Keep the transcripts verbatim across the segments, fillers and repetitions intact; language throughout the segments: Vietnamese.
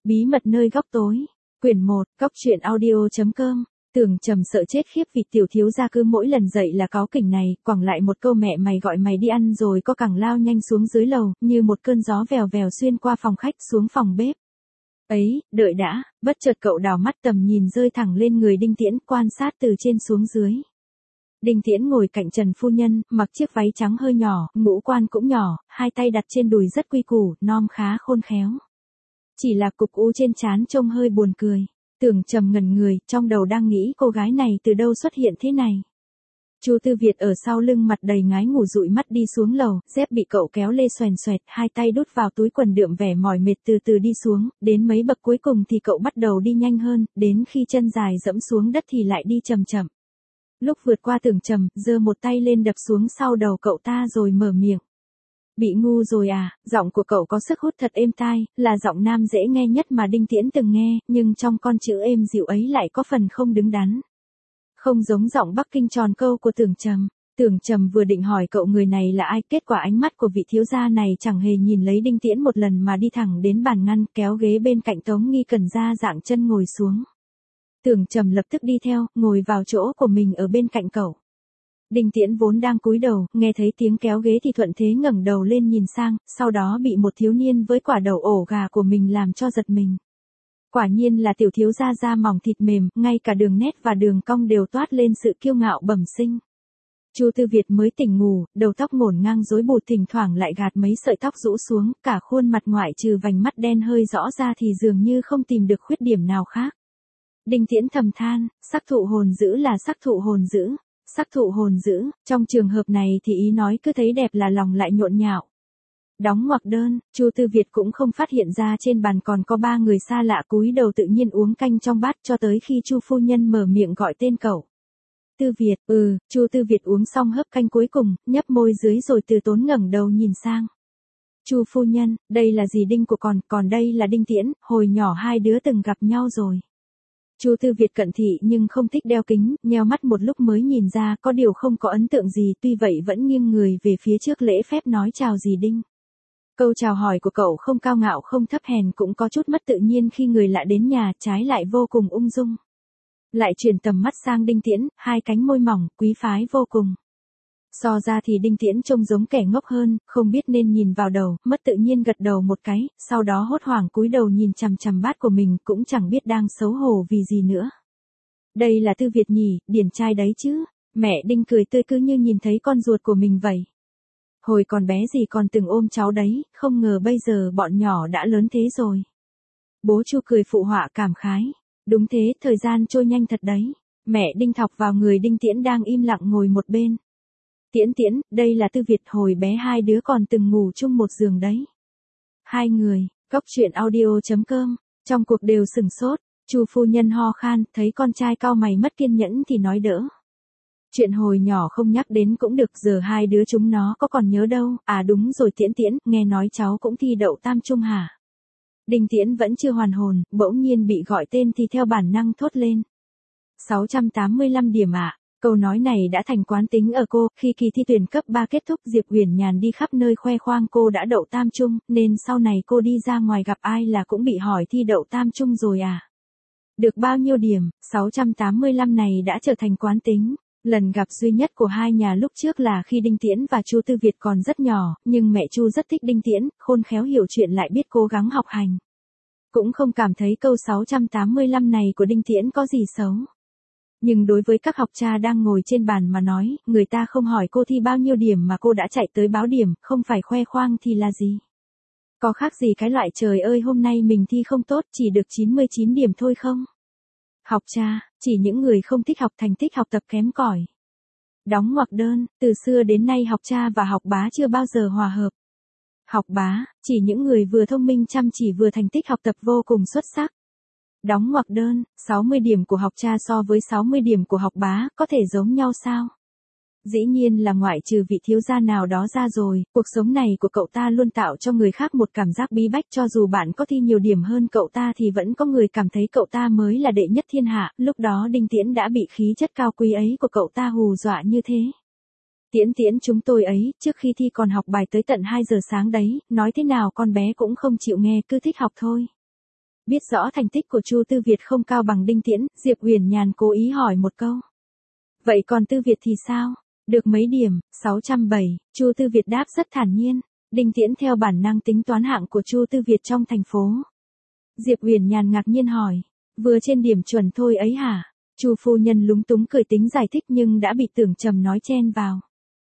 Bí mật nơi góc tối. Quyển một, Góc truyện audio chấm com. Tưởng Trầm sợ chết khiếp vì tiểu thiếu gia cứ mỗi lần dậy là cáu kỉnh này, quẳng lại một câu mẹ mày gọi mày đi ăn rồi có cẳng lao nhanh xuống dưới lầu, như một cơn gió vèo vèo xuyên qua phòng khách xuống phòng bếp. Ấy, đợi đã, bất chợt cậu đảo mắt tầm nhìn rơi thẳng lên người Đinh Tiễn, quan sát từ trên xuống dưới. Đinh Tiễn ngồi cạnh Trần phu nhân, mặc chiếc váy trắng hơi nhỏ, ngũ quan cũng nhỏ, hai tay đặt trên đùi rất quy củ, nom khá khôn khéo. Chỉ là cục u trên trán trông hơi buồn cười. Tưởng Trầm ngẩn người, trong đầu đang nghĩ cô gái này từ đâu xuất hiện thế này. Chu Tư Việt ở sau lưng mặt đầy ngái ngủ dụi mắt đi xuống lầu, dép bị cậu kéo lê xoèn xoẹt, hai tay đút vào túi quần đượm vẻ mỏi mệt từ từ đi xuống, đến mấy bậc cuối cùng thì cậu bắt đầu đi nhanh hơn, đến khi chân dài dẫm xuống đất thì lại đi chậm chậm. Lúc vượt qua Tưởng Trầm, giơ một tay lên đập xuống sau đầu cậu ta rồi mở miệng. Bị ngu rồi à, giọng của cậu có sức hút thật êm tai, là giọng nam dễ nghe nhất mà Đinh Tiễn từng nghe, nhưng trong con chữ êm dịu ấy lại có phần không đứng đắn. Không giống giọng Bắc Kinh tròn câu của Tưởng Trầm. Tưởng Trầm vừa định hỏi cậu người này là ai, kết quả ánh mắt của vị thiếu gia này chẳng hề nhìn lấy Đinh Tiễn một lần mà đi thẳng đến bàn ngăn, kéo ghế bên cạnh Tống Nghi Cẩn ra dạng chân ngồi xuống. Tưởng Trầm lập tức đi theo, ngồi vào chỗ của mình ở bên cạnh cậu. Đinh Tiễn vốn đang cúi đầu, nghe thấy tiếng kéo ghế thì thuận thế ngẩng đầu lên nhìn sang, sau đó bị một thiếu niên với quả đầu ổ gà của mình làm cho giật mình. Quả nhiên là tiểu thiếu gia da mỏng thịt mềm, ngay cả đường nét và đường cong đều toát lên sự kiêu ngạo bẩm sinh. Chu Tư Việt mới tỉnh ngủ, đầu tóc ngổn ngang rối bù, thỉnh thoảng lại gạt mấy sợi tóc rũ xuống, cả khuôn mặt ngoại trừ vành mắt đen hơi rõ ra thì dường như không tìm được khuyết điểm nào khác. Đinh Tiễn thầm than, sắc thụ hồn dữ là sắc thụ hồn dữ. Sắc thụ hồn dữ, trong trường hợp này thì ý nói cứ thấy đẹp là lòng lại nhộn nhạo. Đóng ngoặc đơn, Chu Tư Việt cũng không phát hiện ra trên bàn còn có ba người xa lạ cúi đầu tự nhiên uống canh trong bát cho tới khi Chu phu nhân mở miệng gọi tên cậu. Tư Việt, ừ, Chu Tư Việt uống xong hớp canh cuối cùng, nhấp môi dưới rồi từ tốn ngẩng đầu nhìn sang. Chu phu nhân, đây là gì Đinh của con, còn đây là Đinh Tiễn, hồi nhỏ hai đứa từng gặp nhau rồi. Chu Tư Việt cận thị nhưng không thích đeo kính, nheo mắt một lúc mới nhìn ra có điều không có ấn tượng gì, tuy vậy vẫn nghiêng người về phía trước lễ phép nói chào dì Đinh. Câu chào hỏi của cậu không cao ngạo không thấp hèn, cũng có chút mất tự nhiên khi người lạ đến nhà, trái lại vô cùng ung dung. Lại chuyển tầm mắt sang Đinh Tiễn, hai cánh môi mỏng, quý phái vô cùng. So ra thì Đinh Tiễn trông giống kẻ ngốc hơn, không biết nên nhìn vào đầu, mất tự nhiên gật đầu một cái, sau đó hốt hoảng cúi đầu nhìn chằm chằm bát của mình, cũng chẳng biết đang xấu hổ vì gì nữa. Đây là Tư Việt nhỉ, điển trai đấy chứ. Mẹ Đinh cười tươi cứ như nhìn thấy con ruột của mình vậy. Hồi còn bé gì còn từng ôm cháu đấy, không ngờ bây giờ bọn nhỏ đã lớn thế rồi. Bố Chu cười phụ họa cảm khái. Đúng thế, thời gian trôi nhanh thật đấy. Mẹ Đinh thọc vào người Đinh Tiễn đang im lặng ngồi một bên. Tiễn Tiễn, đây là Tư Việt, hồi bé hai đứa còn từng ngủ chung một giường đấy. Hai người, Góc truyện audio chấm com, trong cuộc đều sửng sốt, Chu phu nhân ho khan, thấy con trai cau mày mất kiên nhẫn thì nói đỡ. Chuyện hồi nhỏ không nhắc đến cũng được, giờ hai đứa chúng nó có còn nhớ đâu, à đúng rồi Tiễn Tiễn, nghe nói cháu cũng thi đậu tam trung hả? Đinh Tiễn vẫn chưa hoàn hồn, bỗng nhiên bị gọi tên thì theo bản năng thốt lên. sáu trăm tám mươi lăm điểm ạ. À? Câu nói này đã thành quán tính ở cô, khi kỳ thi tuyển cấp ba kết thúc Diệp Uyển Nhàn đi khắp nơi khoe khoang cô đã đậu tam trung, nên sau này cô đi ra ngoài gặp ai là cũng bị hỏi thi đậu tam trung rồi à. Được bao nhiêu điểm, sáu trăm tám mươi lăm này đã trở thành quán tính. Lần gặp duy nhất của hai nhà lúc trước là khi Đinh Tiễn và Chu Tư Việt còn rất nhỏ, nhưng mẹ Chu rất thích Đinh Tiễn, khôn khéo hiểu chuyện lại biết cố gắng học hành. Cũng không cảm thấy câu sáu trăm tám mươi lăm này của Đinh Tiễn có gì xấu. Nhưng đối với các học trò đang ngồi trên bàn mà nói, người ta không hỏi cô thi bao nhiêu điểm mà cô đã chạy tới báo điểm, không phải khoe khoang thì là gì? Có khác gì cái loại trời ơi hôm nay mình thi không tốt chỉ được chín mươi chín điểm thôi không? Học trò, chỉ những người không thích học thành tích học tập kém cỏi. Đóng ngoặc đơn, từ xưa đến nay học trò và học bá chưa bao giờ hòa hợp. Học bá, chỉ những người vừa thông minh chăm chỉ vừa thành tích học tập vô cùng xuất sắc. Đóng ngoặc đơn, sáu mươi điểm của học trò so với sáu mươi điểm của học bá, có thể giống nhau sao? Dĩ nhiên là ngoại trừ vị thiếu gia nào đó ra rồi, cuộc sống này của cậu ta luôn tạo cho người khác một cảm giác bí bách, cho dù bạn có thi nhiều điểm hơn cậu ta thì vẫn có người cảm thấy cậu ta mới là đệ nhất thiên hạ, lúc đó Đinh Tiễn đã bị khí chất cao quý ấy của cậu ta hù dọa như thế. Tiễn Tiễn chúng tôi ấy, trước khi thi còn học bài tới tận hai giờ sáng đấy, nói thế nào con bé cũng không chịu nghe, cứ thích học thôi. Biết rõ thành tích của Chu Tư Việt không cao bằng Đinh Tiễn, Diệp Uyển Nhàn cố ý hỏi một câu. Vậy còn Tư Việt thì sao? Được mấy điểm? sáu trăm bảy, Chu Tư Việt đáp rất thản nhiên. Đinh Tiễn theo bản năng tính toán hạng của Chu Tư Việt trong thành phố. Diệp Uyển Nhàn ngạc nhiên hỏi, vừa trên điểm chuẩn thôi ấy hả? Chu phu nhân lúng túng cười tính giải thích nhưng đã bị Tưởng Trầm nói chen vào.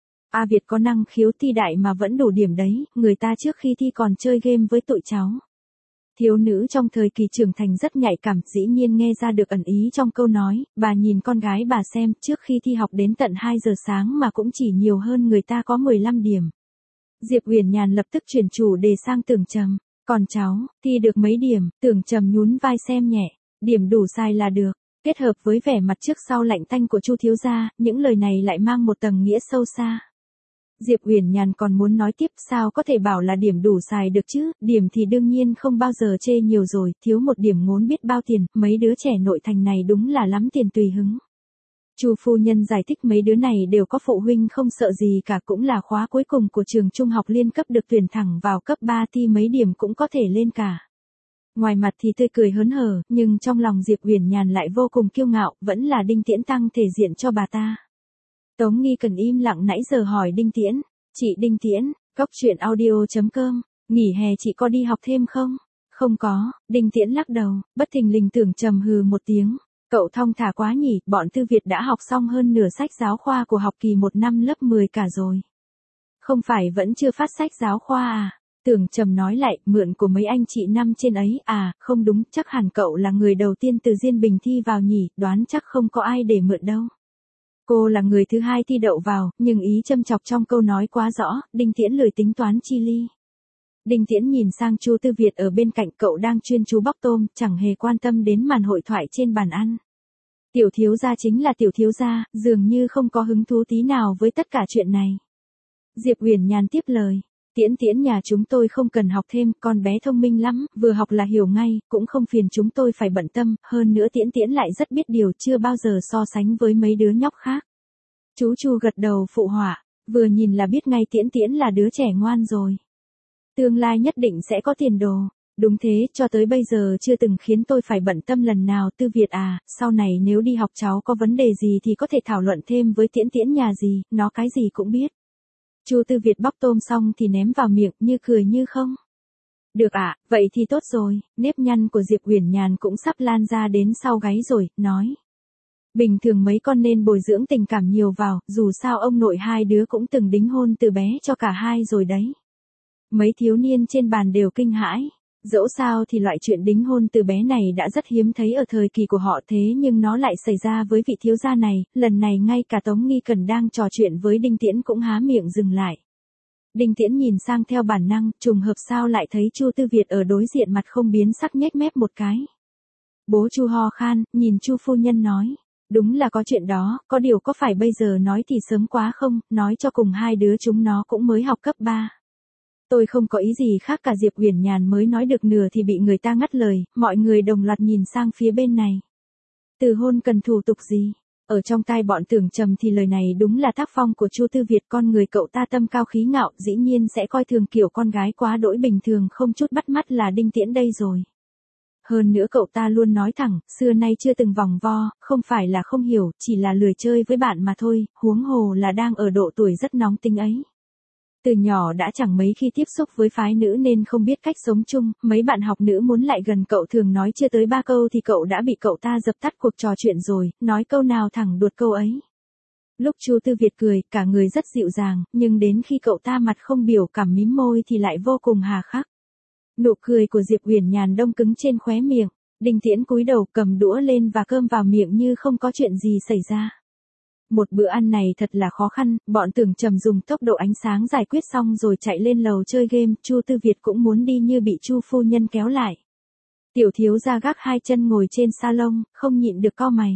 A Việt có năng khiếu thi đại mà vẫn đủ điểm đấy, người ta trước khi thi còn chơi game với tụi cháu. Thiếu nữ trong thời kỳ trưởng thành rất nhạy cảm, dĩ nhiên nghe ra được ẩn ý trong câu nói, bà nhìn con gái bà xem, trước khi thi học đến tận hai giờ sáng mà cũng chỉ nhiều hơn người ta có mười lăm điểm. Diệp Uyển Nhàn lập tức chuyển chủ đề sang Tưởng Trầm, còn cháu, thi được mấy điểm? Tưởng Trầm nhún vai xem nhẹ, điểm đủ sai là được. Kết hợp với vẻ mặt trước sau lạnh tanh của Chu thiếu gia, những lời này lại mang một tầng nghĩa sâu xa. Diệp Uyển Nhàn còn muốn nói tiếp, sao có thể bảo là điểm đủ xài được chứ, điểm thì đương nhiên không bao giờ chê nhiều rồi, thiếu một điểm ngốn biết bao tiền, mấy đứa trẻ nội thành này đúng là lắm tiền tùy hứng. Chu phu nhân giải thích mấy đứa này đều có phụ huynh không sợ gì cả, cũng là khóa cuối cùng của trường trung học liên cấp được tuyển thẳng vào cấp ba, thi mấy điểm cũng có thể lên cả. Ngoài mặt thì tươi cười hớn hở, nhưng trong lòng Diệp Uyển Nhàn lại vô cùng kiêu ngạo, vẫn là Đinh Tiễn tăng thể diện cho bà ta. Tống Nghi Cần im lặng nãy giờ hỏi Đinh Tiễn, chị Đinh Tiễn, Cóc Truyện Audio chấm com, nghỉ hè chị có đi học thêm không? Không có, Đinh Tiễn lắc đầu, bất thình lình Tưởng Trầm hừ một tiếng, cậu thong thả quá nhỉ, bọn Tư Việt đã học xong hơn nửa sách giáo khoa của học kỳ một năm lớp mười cả rồi. Không phải vẫn chưa phát sách giáo khoa à? Tưởng Trầm nói lại, mượn của mấy anh chị năm trên ấy, à, không đúng, chắc hẳn cậu là người đầu tiên từ Diên Bình thi vào nhỉ, đoán chắc không có ai để mượn đâu. Cô là người thứ hai thi đậu vào, nhưng ý châm chọc trong câu nói quá rõ, Đinh Tiễn lười tính toán chi ly. Đinh Tiễn nhìn sang Chu Tư Việt ở bên cạnh, cậu đang chuyên chú bóc tôm, chẳng hề quan tâm đến màn hội thoại trên bàn ăn. Tiểu thiếu gia chính là tiểu thiếu gia, dường như không có hứng thú tí nào với tất cả chuyện này. Diệp Uyển Nhàn tiếp lời. Tiễn Tiễn nhà chúng tôi không cần học thêm, con bé thông minh lắm, vừa học là hiểu ngay, cũng không phiền chúng tôi phải bận tâm, hơn nữa Tiễn Tiễn lại rất biết điều, chưa bao giờ so sánh với mấy đứa nhóc khác. Chú Chu gật đầu phụ họa, vừa nhìn là biết ngay Tiễn Tiễn là đứa trẻ ngoan rồi. Tương lai nhất định sẽ có tiền đồ. Đúng thế, cho tới bây giờ chưa từng khiến tôi phải bận tâm lần nào. Tư Việt à, sau này nếu đi học cháu có vấn đề gì thì có thể thảo luận thêm với Tiễn Tiễn nhà gì, nó cái gì cũng biết. Chu Tư Việt bóc tôm xong thì ném vào miệng, như cười như không. Được ạ, à, vậy thì tốt rồi, nếp nhăn của Diệp Uyển Nhàn cũng sắp lan ra đến sau gáy rồi, nói. Bình thường mấy con nên bồi dưỡng tình cảm nhiều vào, dù sao ông nội hai đứa cũng từng đính hôn từ bé cho cả hai rồi đấy. Mấy thiếu niên trên bàn đều kinh hãi. Dẫu sao thì loại chuyện đính hôn từ bé này đã rất hiếm thấy ở thời kỳ của họ, thế nhưng nó lại xảy ra với vị thiếu gia này, lần này ngay cả Tống Nghi Cần đang trò chuyện với Đinh Tiễn cũng há miệng dừng lại. Đinh Tiễn nhìn sang theo bản năng, trùng hợp sao lại thấy Chu Tư Việt ở đối diện mặt không biến sắc nhếch mép một cái. Bố Chu ho khan, nhìn Chu phu nhân nói, đúng là có chuyện đó, có điều có phải bây giờ nói thì sớm quá không, nói cho cùng hai đứa chúng nó cũng mới học cấp ba. Tôi không có ý gì khác cả. Diệp Uyển Nhàn mới nói được nửa thì bị người ta ngắt lời, mọi người đồng loạt nhìn sang phía bên này. Từ hôn cần thủ tục gì? Ở trong tai bọn Tưởng Trầm thì lời này đúng là tác phong của Chu Tư Việt, con người cậu ta tâm cao khí ngạo, dĩ nhiên sẽ coi thường kiểu con gái quá đỗi bình thường không chút bắt mắt là Đinh Tiễn đây rồi. Hơn nữa cậu ta luôn nói thẳng, xưa nay chưa từng vòng vo, không phải là không hiểu, chỉ là lười chơi với bạn mà thôi, huống hồ là đang ở độ tuổi rất nóng tính ấy. Từ nhỏ đã chẳng mấy khi tiếp xúc với phái nữ nên không biết cách sống chung, mấy bạn học nữ muốn lại gần cậu thường nói chưa tới ba câu thì cậu đã bị cậu ta dập tắt cuộc trò chuyện rồi, nói câu nào thẳng đuột câu ấy. Lúc Chu Tư Việt cười, cả người rất dịu dàng, nhưng đến khi cậu ta mặt không biểu cảm mím môi thì lại vô cùng hà khắc. Nụ cười của Diệp Uyển Nhàn đông cứng trên khóe miệng, Đinh Tiễn cúi đầu cầm đũa lên và cơm vào miệng như không có chuyện gì xảy ra. Một bữa ăn này thật là khó khăn, bọn Tưởng Trầm dùng tốc độ ánh sáng giải quyết xong rồi chạy lên lầu chơi game, Chu Tư Việt cũng muốn đi như bị Chu phu nhân kéo lại. Tiểu thiếu gia gác hai chân ngồi trên salon, không nhịn được cau mày.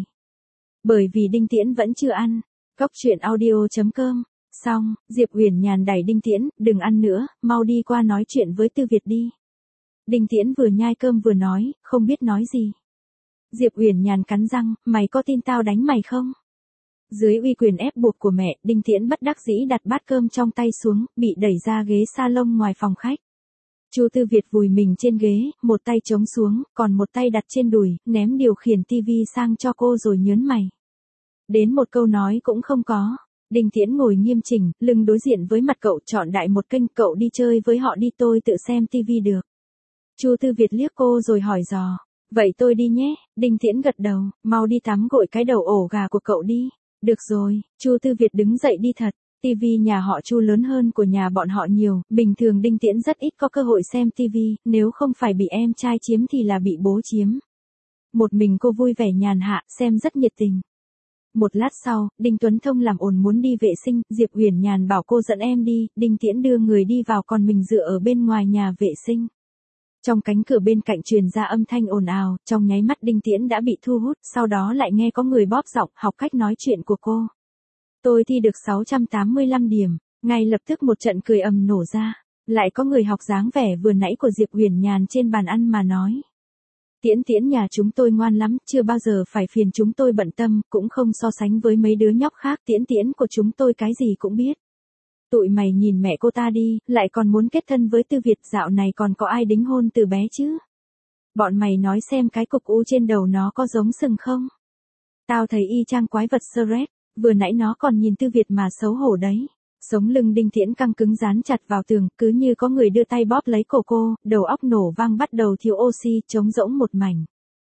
Bởi vì Đinh Tiễn vẫn chưa ăn. Cóc Truyện Audio chấm com. Xong, Diệp Uyển Nhàn đẩy Đinh Tiễn, đừng ăn nữa, mau đi qua nói chuyện với Tư Việt đi. Đinh Tiễn vừa nhai cơm vừa nói, không biết nói gì. Diệp Uyển Nhàn cắn răng, mày có tin tao đánh mày không? Dưới uy quyền ép buộc của mẹ, Đinh Tiễn bất đắc dĩ đặt bát cơm trong tay xuống, bị đẩy ra ghế salon ngoài phòng khách. Chu Tư Việt vùi mình trên ghế, một tay chống xuống, còn một tay đặt trên đùi, ném điều khiển tivi sang cho cô rồi nhớn mày. Đến một câu nói cũng không có. Đinh Tiễn ngồi nghiêm chỉnh, lưng đối diện với mặt cậu, chọn đại một kênh, cậu đi chơi với họ đi, tôi tự xem tivi được. Chu Tư Việt liếc cô rồi hỏi dò. Vậy tôi đi nhé. Đinh Tiễn gật đầu, mau đi tắm gội cái đầu ổ gà của cậu đi. Được rồi. Chu Tư Việt đứng dậy đi thật. Tivi nhà họ Chu lớn hơn của nhà bọn họ nhiều, bình thường Đinh Tiễn rất ít có cơ hội xem tivi, nếu không phải bị em trai chiếm thì là bị bố chiếm. Một mình cô vui vẻ nhàn hạ, xem rất nhiệt tình. Một lát sau, Đinh Tuấn Thông làm ồn muốn đi vệ sinh, Diệp Uyển Nhàn bảo cô dẫn em đi, Đinh Tiễn đưa người đi vào còn mình dựa ở bên ngoài nhà vệ sinh. Trong cánh cửa bên cạnh truyền ra âm thanh ồn ào, trong nháy mắt Đinh Tiễn đã bị thu hút, sau đó lại nghe có người bóp giọng, học cách nói chuyện của cô. Tôi thi được sáu trăm tám mươi lăm điểm, ngay lập tức một trận cười ầm nổ ra, lại có người học dáng vẻ vừa nãy của Diệp Uyển Nhàn trên bàn ăn mà nói. Tiễn Tiễn nhà chúng tôi ngoan lắm, chưa bao giờ phải phiền chúng tôi bận tâm, cũng không so sánh với mấy đứa nhóc khác, Tiễn Tiễn của chúng tôi cái gì cũng biết. Tụi mày nhìn mẹ cô ta đi, lại còn muốn kết thân với Tư Việt, dạo này còn có ai đính hôn từ bé chứ? Bọn mày nói xem cái cục u trên đầu nó có giống sừng không? Tao thấy y chang quái vật Shrek, vừa nãy nó còn nhìn Tư Việt mà xấu hổ đấy. Sống lưng Đinh Tiễn căng cứng dán chặt vào tường, cứ như có người đưa tay bóp lấy cổ cô, đầu óc nổ vang, bắt đầu thiếu oxy, trống rỗng một mảnh.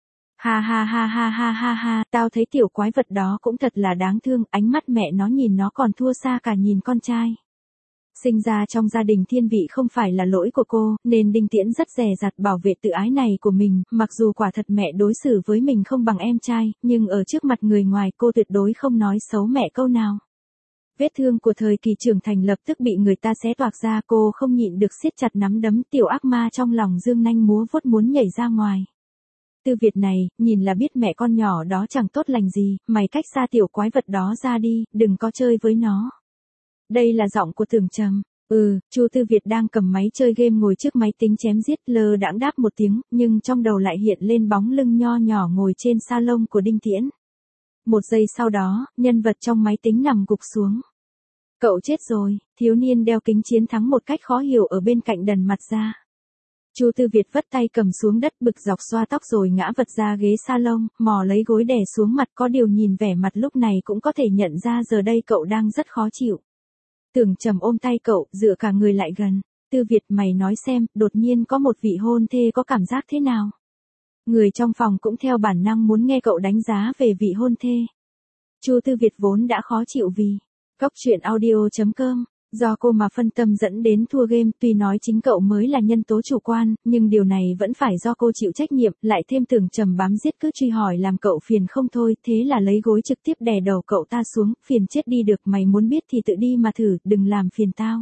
Ha ha ha ha ha ha ha, tao thấy tiểu quái vật đó cũng thật là đáng thương, ánh mắt mẹ nó nhìn nó còn thua xa cả nhìn con trai. Sinh ra trong gia đình thiên vị không phải là lỗi của cô, nên Đinh Tiễn rất dè dặt bảo vệ tự ái này của mình, mặc dù quả thật mẹ đối xử với mình không bằng em trai, nhưng ở trước mặt người ngoài cô tuyệt đối không nói xấu mẹ câu nào. Vết thương của thời kỳ trưởng thành lập tức bị người ta xé toạc ra, cô không nhịn được siết chặt nắm đấm, tiểu ác ma trong lòng dương nanh múa vuốt muốn nhảy ra ngoài. Tư Việt này, nhìn là biết mẹ con nhỏ đó chẳng tốt lành gì, mày cách xa tiểu quái vật đó ra đi, đừng có chơi với nó. Đây là giọng của Tưởng Trầm. Ừ, Chu Tư Việt đang cầm máy chơi game ngồi trước máy tính chém giết, lơ đãng đáp một tiếng, nhưng trong đầu lại hiện lên bóng lưng nho nhỏ ngồi trên salon của Đinh Tiễn. Một giây sau đó, nhân vật trong máy tính nằm gục xuống. Cậu chết rồi, thiếu niên đeo kính chiến thắng một cách khó hiểu ở bên cạnh đần mặt ra. Chu Tư Việt vất tay cầm xuống đất, bực dọc xoa tóc rồi ngã vật ra ghế salon, mò lấy gối đè xuống mặt, có điều nhìn vẻ mặt lúc này cũng có thể nhận ra giờ đây cậu đang rất khó chịu. Tưởng Trầm ôm tay cậu, dựa cả người lại gần. Tư Việt, mày nói xem, đột nhiên có một vị hôn thê có cảm giác thế nào? Người trong phòng cũng theo bản năng muốn nghe cậu đánh giá về vị hôn thê. Chu Tư Việt vốn đã khó chịu vì Cóc truyện audio chấm com, do cô mà phân tâm dẫn đến thua game, tuy nói chính cậu mới là nhân tố chủ quan, nhưng điều này vẫn phải do cô chịu trách nhiệm, lại thêm Tưởng Trầm bám giết cứ truy hỏi làm cậu phiền không thôi, thế là lấy gối trực tiếp đè đầu cậu ta xuống, phiền chết đi được, mày muốn biết thì tự đi mà thử, đừng làm phiền tao.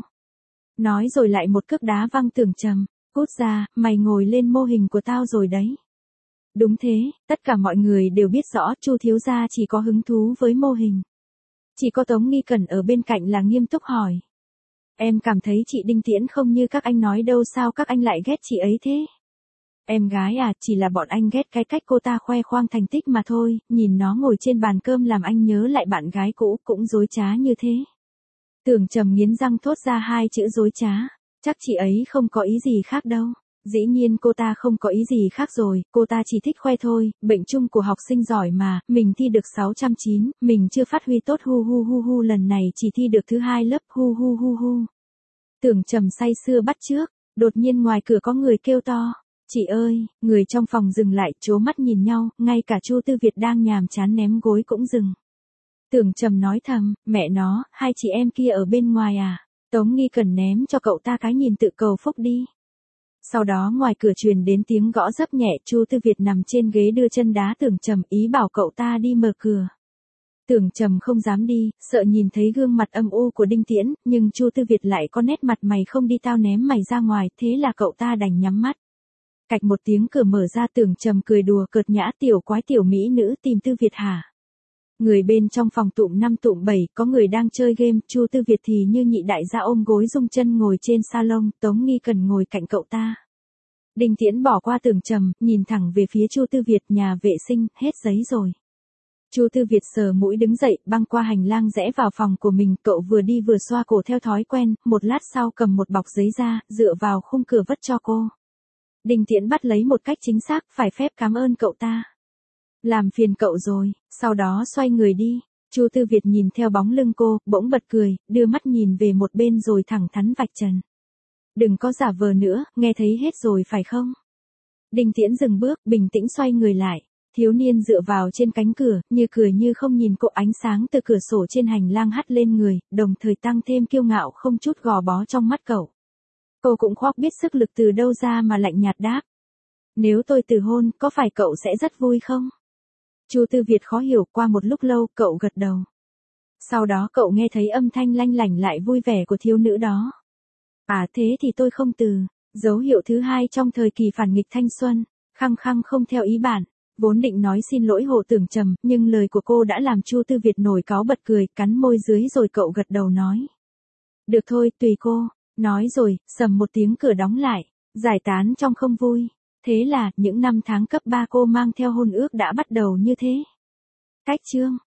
Nói rồi lại một cước đá văng Tưởng Trầm, cút ra, mày ngồi lên mô hình của tao rồi đấy. Đúng thế, tất cả mọi người đều biết rõ Chu thiếu gia chỉ có hứng thú với mô hình. Chỉ có Tống Nghi Cẩn ở bên cạnh là nghiêm túc hỏi. Em cảm thấy chị Đinh Tiễn không như các anh nói đâu, sao các anh lại ghét chị ấy thế? Em gái à, chỉ là bọn anh ghét cái cách cô ta khoe khoang thành tích mà thôi, nhìn nó ngồi trên bàn cơm làm anh nhớ lại bạn gái cũ cũng dối trá như thế. Tưởng Trầm nghiến răng thốt ra hai chữ dối trá, chắc chị ấy không có ý gì khác đâu. Dĩ nhiên cô ta không có ý gì khác rồi, cô ta chỉ thích khoe thôi, bệnh chung của học sinh giỏi mà, mình thi được sáu trăm chín, mình chưa phát huy tốt, hu hu hu hu, lần này chỉ thi được thứ hai lớp, hu hu hu hu. Tưởng Trầm say sưa bắt chước, đột nhiên ngoài cửa có người kêu to, chị ơi, người trong phòng dừng lại, trố mắt nhìn nhau, ngay cả Chu Tư Việt đang nhàm chán ném gối cũng dừng. Tưởng Trầm nói thầm, mẹ nó, hai chị em kia ở bên ngoài à, Tống Nghi Cẩn ném cho cậu ta cái nhìn tự cầu phúc đi. Sau đó ngoài cửa truyền đến tiếng gõ dấp nhẹ, Chu Tư Việt nằm trên ghế đưa chân đá Tưởng Trầm, ý bảo cậu ta đi mở cửa. Tưởng Trầm không dám đi, sợ nhìn thấy gương mặt âm u của Đinh Tiễn, nhưng Chu Tư Việt lại có nét mặt mày không đi tao ném mày ra ngoài, thế là cậu ta đành nhắm mắt. Cạch một tiếng cửa mở ra, Tưởng Trầm cười đùa cợt nhã, tiểu quái tiểu mỹ nữ tìm Tư Việt hả? Người bên trong phòng tụm năm tụm bảy, có người đang chơi game, Chu Tư Việt thì như nhị đại gia ôm gối rung chân ngồi trên salon, Tống Nghi Cần ngồi cạnh cậu ta. Đinh Tiễn bỏ qua Tưởng Trầm, nhìn thẳng về phía Chu Tư Việt, nhà vệ sinh, hết giấy rồi. Chu Tư Việt sờ mũi đứng dậy, băng qua hành lang rẽ vào phòng của mình, cậu vừa đi vừa xoa cổ theo thói quen, một lát sau cầm một bọc giấy ra, dựa vào khung cửa vất cho cô. Đinh Tiễn bắt lấy một cách chính xác, phải phép cảm ơn cậu ta. Làm phiền cậu rồi, sau đó xoay người đi. Chu Tư Việt nhìn theo bóng lưng cô, bỗng bật cười, đưa mắt nhìn về một bên rồi thẳng thắn vạch trần. Đừng có giả vờ nữa, nghe thấy hết rồi phải không? Đinh Tiễn dừng bước, bình tĩnh xoay người lại. Thiếu niên dựa vào trên cánh cửa, như cười như không nhìn cô, ánh sáng từ cửa sổ trên hành lang hắt lên người, đồng thời tăng thêm kiêu ngạo không chút gò bó trong mắt cậu. Cô cũng khoác biết sức lực từ đâu ra mà lạnh nhạt đáp. Nếu tôi từ hôn, có phải cậu sẽ rất vui không? Chu Tư Việt khó hiểu, qua một lúc lâu, cậu gật đầu. Sau đó cậu nghe thấy âm thanh lanh lảnh lại vui vẻ của thiếu nữ đó. À thế thì tôi không từ. Dấu hiệu thứ hai trong thời kỳ phản nghịch thanh xuân, khăng khăng không theo ý bạn. Vốn định nói xin lỗi Hồ Tưởng Trầm, nhưng lời của cô đã làm Chu Tư Việt nổi cáu bật cười, cắn môi dưới rồi cậu gật đầu nói. Được thôi, tùy cô. Nói rồi, sầm một tiếng cửa đóng lại, giải tán trong không vui. Thế là, những năm tháng cấp ba cô mang theo hôn ước đã bắt đầu như thế. Cách chương.